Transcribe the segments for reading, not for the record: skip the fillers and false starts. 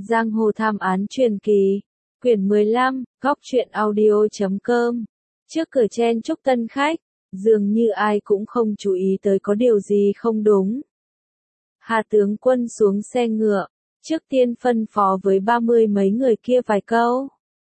Giang hồ thám án truyền kỳ, quyển 15, góc truyện audio.com. Trước cửa chen chúc tân khách, dường như ai cũng không chú ý tới có điều gì không đúng. Hà tướng quân xuống xe ngựa, trước tiên phân phó với 30 mấy người kia vài câu.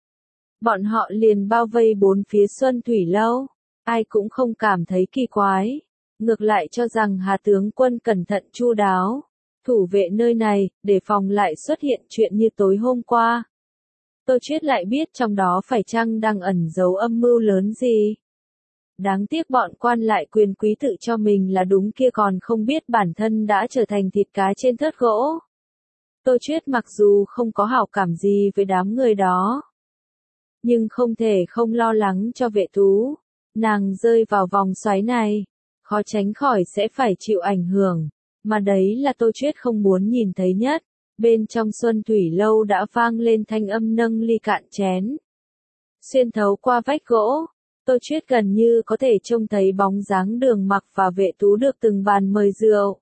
Bọn họ liền bao vây bốn phía Xuân Thủy Lâu, ai cũng không cảm thấy kỳ quái, ngược lại cho rằng Hà tướng quân cẩn thận chu đáo, thủ vệ nơi này, để phòng lại xuất hiện chuyện như tối hôm qua. Tô Chuyết lại biết trong đó phải chăng đang ẩn giấu âm mưu lớn gì. Đáng tiếc bọn quan lại quyền quý tự cho mình là đúng kia còn không biết bản thân đã trở thành thịt cá trên thớt gỗ. Tô Chuyết mặc dù không có hảo cảm gì với đám người đó, nhưng không thể không lo lắng cho Vệ Tú. Nàng rơi vào vòng xoáy này, khó tránh khỏi sẽ phải chịu ảnh hưởng, mà đấy là Tô Chuyết không muốn nhìn thấy nhất. Bên trong Xuân Thủy Lâu đã vang lên thanh âm nâng ly cạn chén. Xuyên thấu qua vách gỗ, Tô Chuyết gần như có thể trông thấy bóng dáng Đường Mặc và Vệ Tú được từng bàn mời rượu.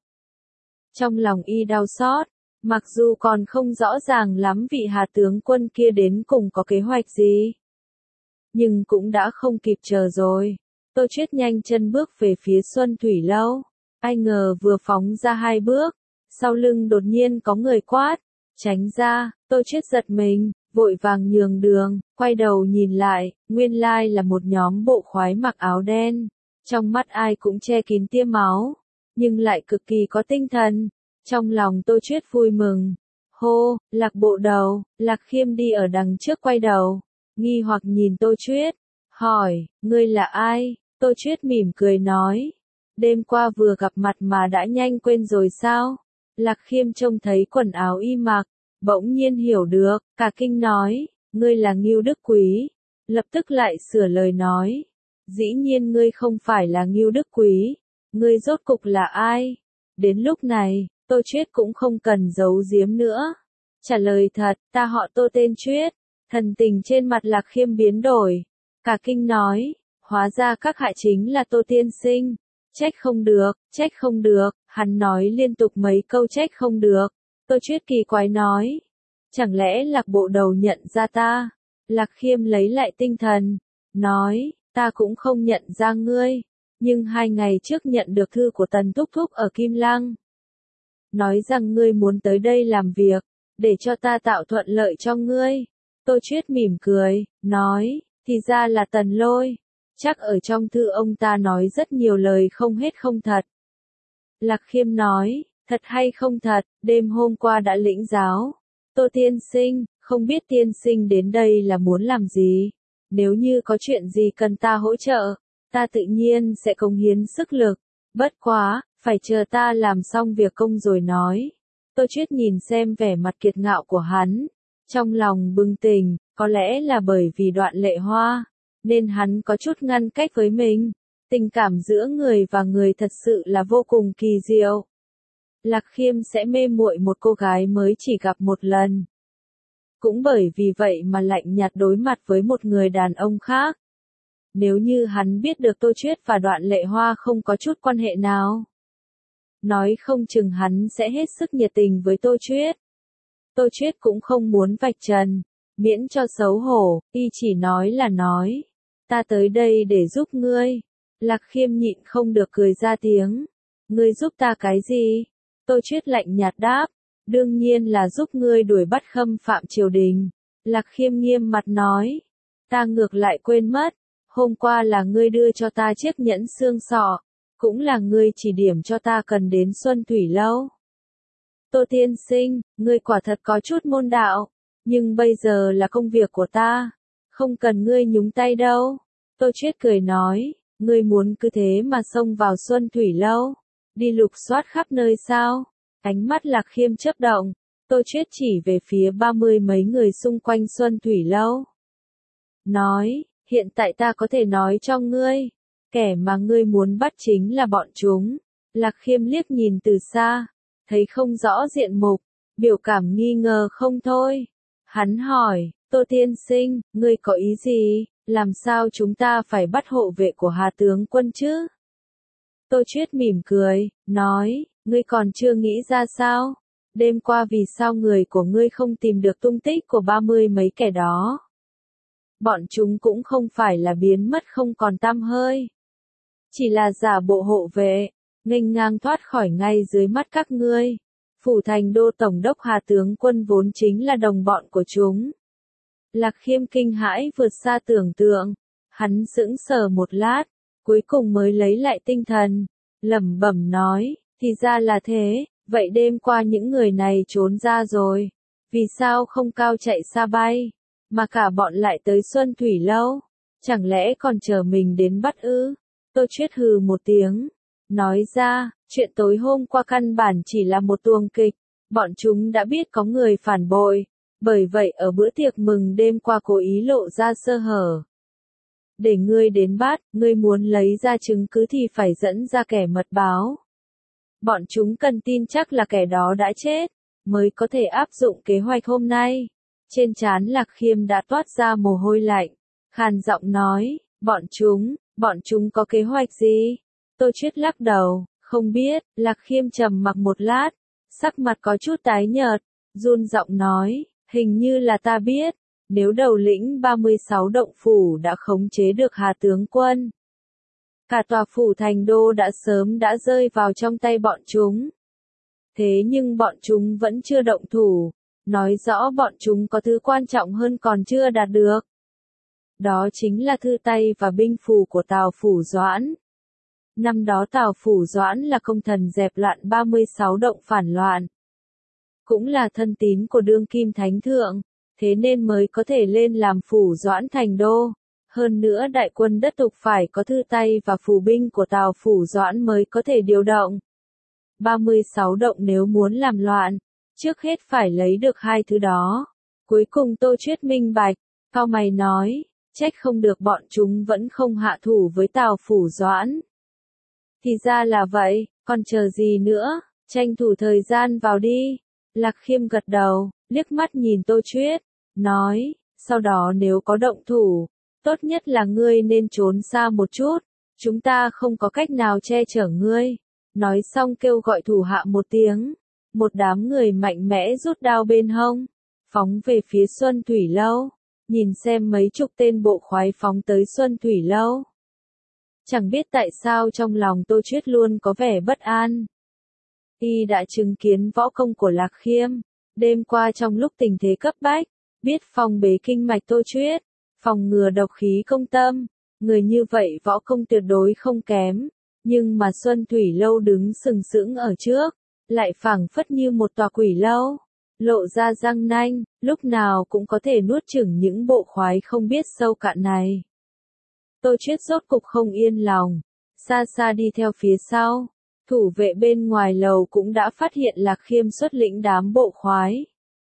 Trong lòng y đau xót, mặc dù còn không rõ ràng lắm vị Hà tướng quân kia đến cùng có kế hoạch gì, nhưng cũng đã không kịp chờ rồi. Tô Chuyết nhanh chân bước về phía Xuân Thủy Lâu, ai ngờ vừa phóng ra 2 bước, sau lưng đột nhiên có người quát, tránh ra. Tô Chuyết giật mình, vội vàng nhường đường, quay đầu nhìn lại, nguyên lai là một nhóm bộ khoái mặc áo đen, trong mắt ai cũng che kín tia máu, nhưng lại cực kỳ có tinh thần. Trong lòng Tô Chuyết vui mừng, hô, Lạc bộ đầu. Lạc Khiêm đi ở đằng trước quay đầu, nghi hoặc nhìn Tô Chuyết, hỏi, ngươi là ai? Tô Chuyết mỉm cười nói, đêm qua vừa gặp mặt mà đã nhanh quên rồi sao? Lạc Khiêm trông thấy quần áo y mặc, bỗng nhiên hiểu được, cả kinh nói, ngươi là Ngưu Đức Quý. Lập tức lại sửa lời nói, dĩ nhiên ngươi không phải là Ngưu Đức Quý, ngươi rốt cục là ai? Đến lúc này, Tô Chuyết cũng không cần giấu giếm nữa, trả lời thật, ta họ Tô tên Chuyết. Thần tình trên mặt Lạc Khiêm biến đổi, cả kinh nói, hóa ra các hạ chính là Tô tiên sinh. Trách không được, hắn nói liên tục mấy câu trách không được. Tô Chuyết kỳ quái nói, chẳng lẽ Lạc bộ đầu nhận ra ta? Lạc Khiêm lấy lại tinh thần, nói, ta cũng không nhận ra ngươi, nhưng 2 ngày trước nhận được thư của Tần Thúc Thúc ở Kim Lăng, nói rằng ngươi muốn tới đây làm việc, để cho ta tạo thuận lợi cho ngươi. Tô Chuyết mỉm cười, nói, thì ra là Tần Lôi, chắc ở trong thư ông ta nói rất nhiều lời không hết không thật. Lạc Khiêm nói, thật hay không thật, đêm hôm qua đã lĩnh giáo. Tô tiên sinh, không biết tiên sinh đến đây là muốn làm gì? Nếu như có chuyện gì cần ta hỗ trợ, ta tự nhiên sẽ cống hiến sức lực. Bất quá, phải chờ ta làm xong việc công rồi nói. Tô Chuyết nhìn xem vẻ mặt kiệt ngạo của hắn, trong lòng bừng tỉnh, có lẽ là bởi vì Đoạn Lệ Hoa, nên hắn có chút ngăn cách với mình. Tình cảm giữa người và người thật sự là vô cùng kỳ diệu. Lạc Khiêm sẽ mê muội một cô gái mới chỉ gặp một lần, cũng bởi vì vậy mà lạnh nhạt đối mặt với một người đàn ông khác. Nếu như hắn biết được Tô Chuyết và Đoạn Lệ Hoa không có chút quan hệ nào, nói không chừng hắn sẽ hết sức nhiệt tình với Tô Chuyết. Tô Chuyết cũng không muốn vạch trần, miễn cho xấu hổ, y chỉ nói là nói, ta tới đây để giúp ngươi. Lạc Khiêm nhịn không được cười ra tiếng, ngươi giúp ta cái gì? Tô Chuyết lạnh nhạt đáp, đương nhiên là giúp ngươi đuổi bắt khâm phạm triều đình. Lạc Khiêm nghiêm mặt nói, ta ngược lại quên mất, hôm qua là ngươi đưa cho ta chiếc nhẫn xương sọ, cũng là ngươi chỉ điểm cho ta cần đến Xuân Thủy Lâu. Tô tiên sinh, ngươi quả thật có chút môn đạo, nhưng bây giờ là công việc của ta, không cần ngươi nhúng tay đâu. Tô Chuyết cười nói, ngươi muốn cứ thế mà xông vào Xuân Thủy Lâu, đi lục soát khắp nơi sao? Ánh mắt Lạc Khiêm chớp động, Tô Chuyết chỉ về phía 30 mấy người xung quanh Xuân Thủy Lâu, nói, hiện tại ta có thể nói cho ngươi, kẻ mà ngươi muốn bắt chính là bọn chúng. Lạc Khiêm liếc nhìn từ xa, thấy không rõ diện mục, biểu cảm nghi ngờ không thôi. Hắn hỏi, Tô tiên sinh, ngươi có ý gì? Làm sao chúng ta phải bắt hộ vệ của Hà tướng quân chứ? Tô Chuyết mỉm cười, nói, ngươi còn chưa nghĩ ra sao? đêm qua vì sao người của ngươi không tìm được tung tích của 30 mấy kẻ đó? Bọn chúng cũng không phải là biến mất không còn tăm hơi. Chỉ là giả bộ hộ vệ, nghênh ngang thoát khỏi ngay dưới mắt các ngươi. Phủ Thành Đô Tổng đốc Hà tướng quân vốn chính là đồng bọn của chúng. Lạc Khiêm kinh hãi vượt xa tưởng tượng, hắn sững sờ một lát, cuối cùng mới lấy lại tinh thần, lẩm bẩm nói, thì ra là thế, vậy đêm qua những người này trốn ra rồi, vì sao không cao chạy xa bay, mà cả bọn lại tới Xuân Thủy Lâu, chẳng lẽ còn chờ mình đến bắt ư? Tô Chuyết hừ một tiếng, nói ra, chuyện tối hôm qua căn bản chỉ là một tuồng kịch, bọn chúng đã biết có người phản bội, bởi vậy ở bữa tiệc mừng đêm qua cố ý lộ ra sơ hở. Để ngươi đến bắt, ngươi muốn lấy ra chứng cứ thì phải dẫn ra kẻ mật báo. Bọn chúng cần tin chắc là kẻ đó đã chết, mới có thể áp dụng kế hoạch hôm nay. Trên trán Lạc Khiêm đã toát ra mồ hôi lạnh, khàn giọng nói, bọn chúng có kế hoạch gì? Tô Chuyết lắc đầu, không biết. Lạc Khiêm trầm mặc một lát, sắc mặt có chút tái nhợt, run giọng nói, hình như là ta biết, nếu đầu lĩnh 36 động phủ đã khống chế được Hà tướng quân, cả tòa phủ Thành Đô đã sớm đã rơi vào trong tay bọn chúng. Thế nhưng bọn chúng vẫn chưa động thủ, nói rõ bọn chúng có thứ quan trọng hơn còn chưa đạt được. Đó chính là thư tay và binh phù của Tào Phủ Doãn. Năm đó Tào Phủ Doãn là công thần dẹp loạn 36 động phản loạn. Cũng là thân tín của đương kim thánh thượng, thế nên mới có thể lên làm Phủ Doãn thành đô. Hơn nữa đại quân đất Tục phải có thư tay và phù binh của Tào Phủ Doãn mới có thể điều động. 36 động nếu muốn làm loạn, trước hết phải lấy được hai thứ đó. Cuối cùng Tô Chuyết minh bạch, cau mày nói, trách không được bọn chúng vẫn không hạ thủ với Tào Phủ Doãn. Thì ra là vậy, còn chờ gì nữa, tranh thủ thời gian vào đi. Lạc Khiêm gật đầu, liếc mắt nhìn Tô Chuyết, nói, sau đó nếu có động thủ, tốt nhất là ngươi nên trốn xa một chút, chúng ta không có cách nào che chở ngươi. Nói xong kêu gọi thủ hạ một tiếng, một đám người mạnh mẽ rút đao bên hông, phóng về phía Xuân Thủy Lâu, nhìn xem mấy chục tên bộ khoái phóng tới Xuân Thủy Lâu. Chẳng biết tại sao trong lòng Tô Chuyết luôn có vẻ bất an. Y đã chứng kiến võ công của Lạc Khiêm, đêm qua trong lúc tình thế cấp bách, biết phong bế kinh mạch Tô Chuyết, phòng ngừa độc khí công tâm, người như vậy võ công tuyệt đối không kém, nhưng mà Xuân Thủy Lâu đứng sừng sững ở trước, lại phảng phất như một tòa quỷ lâu, lộ ra răng nanh, lúc nào cũng có thể nuốt chửng những bộ khoái không biết sâu cạn này. Tô Chuyết rốt cục không yên lòng, xa xa đi theo phía sau, thủ vệ bên ngoài lầu cũng đã phát hiện Lạc Khiêm xuất lĩnh đám bộ khoái.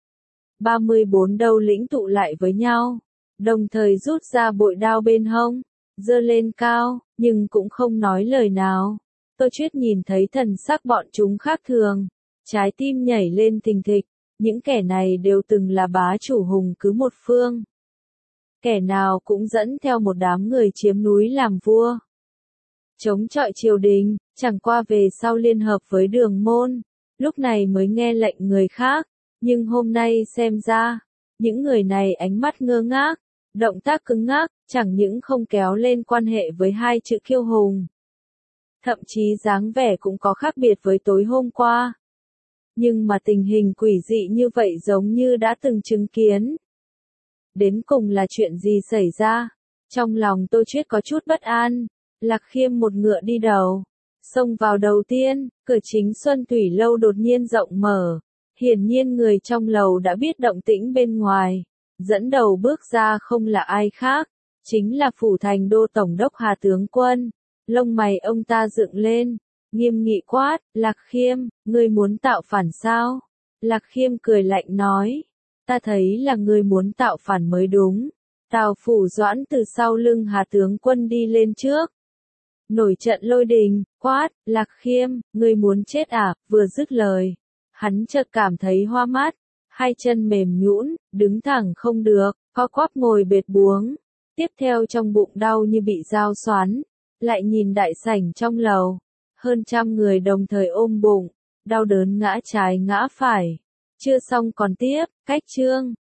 34 đầu lĩnh tụ lại với nhau, đồng thời rút ra bội đao bên hông, giơ lên cao, nhưng cũng không nói lời nào. Tô Chuyết nhìn thấy thần sắc bọn chúng khác thường, trái tim nhảy lên thình thịch, những kẻ này đều từng là bá chủ hùng cứ một phương. Kẻ nào cũng dẫn theo một đám người chiếm núi làm vua, chống chọi triều đình, chẳng qua về sau liên hợp với Đường Môn, lúc này mới nghe lệnh người khác, nhưng hôm nay xem ra, những người này ánh mắt ngơ ngác, động tác cứng ngắc, chẳng những không kéo lên quan hệ với hai chữ kiêu hùng. Thậm chí dáng vẻ cũng có khác biệt với tối hôm qua. Nhưng mà tình hình quỷ dị như vậy giống như đã từng chứng kiến. Đến cùng là chuyện gì xảy ra? Trong lòng Tô Chuyết có chút bất an. Lạc Khiêm một ngựa đi đầu, xông vào đầu tiên, cửa chính Xuân Thủy Lâu đột nhiên rộng mở. Hiển nhiên người trong lầu đã biết động tĩnh bên ngoài. Dẫn đầu bước ra không là ai khác, chính là Phủ Thành Đô Tổng đốc Hà tướng quân. Lông mày ông ta dựng lên, nghiêm nghị quát, Lạc Khiêm, ngươi muốn tạo phản sao? Lạc Khiêm cười lạnh nói, ta thấy là ngươi muốn tạo phản mới đúng. Tào Phủ Doãn từ sau lưng Hà tướng quân đi lên trước. Nổi trận lôi đình, quát, Lạc Khiêm, ngươi muốn chết à? Vừa dứt lời, hắn chợt cảm thấy hoa mắt, hai chân mềm nhũn, đứng thẳng không được, co quắp ngồi bệt buống. Tiếp theo trong bụng đau như bị dao xoắn, lại nhìn đại sảnh trong lầu, hơn trăm người đồng thời ôm bụng, đau đớn ngã trái ngã phải. Chưa xong còn tiếp, cách chương.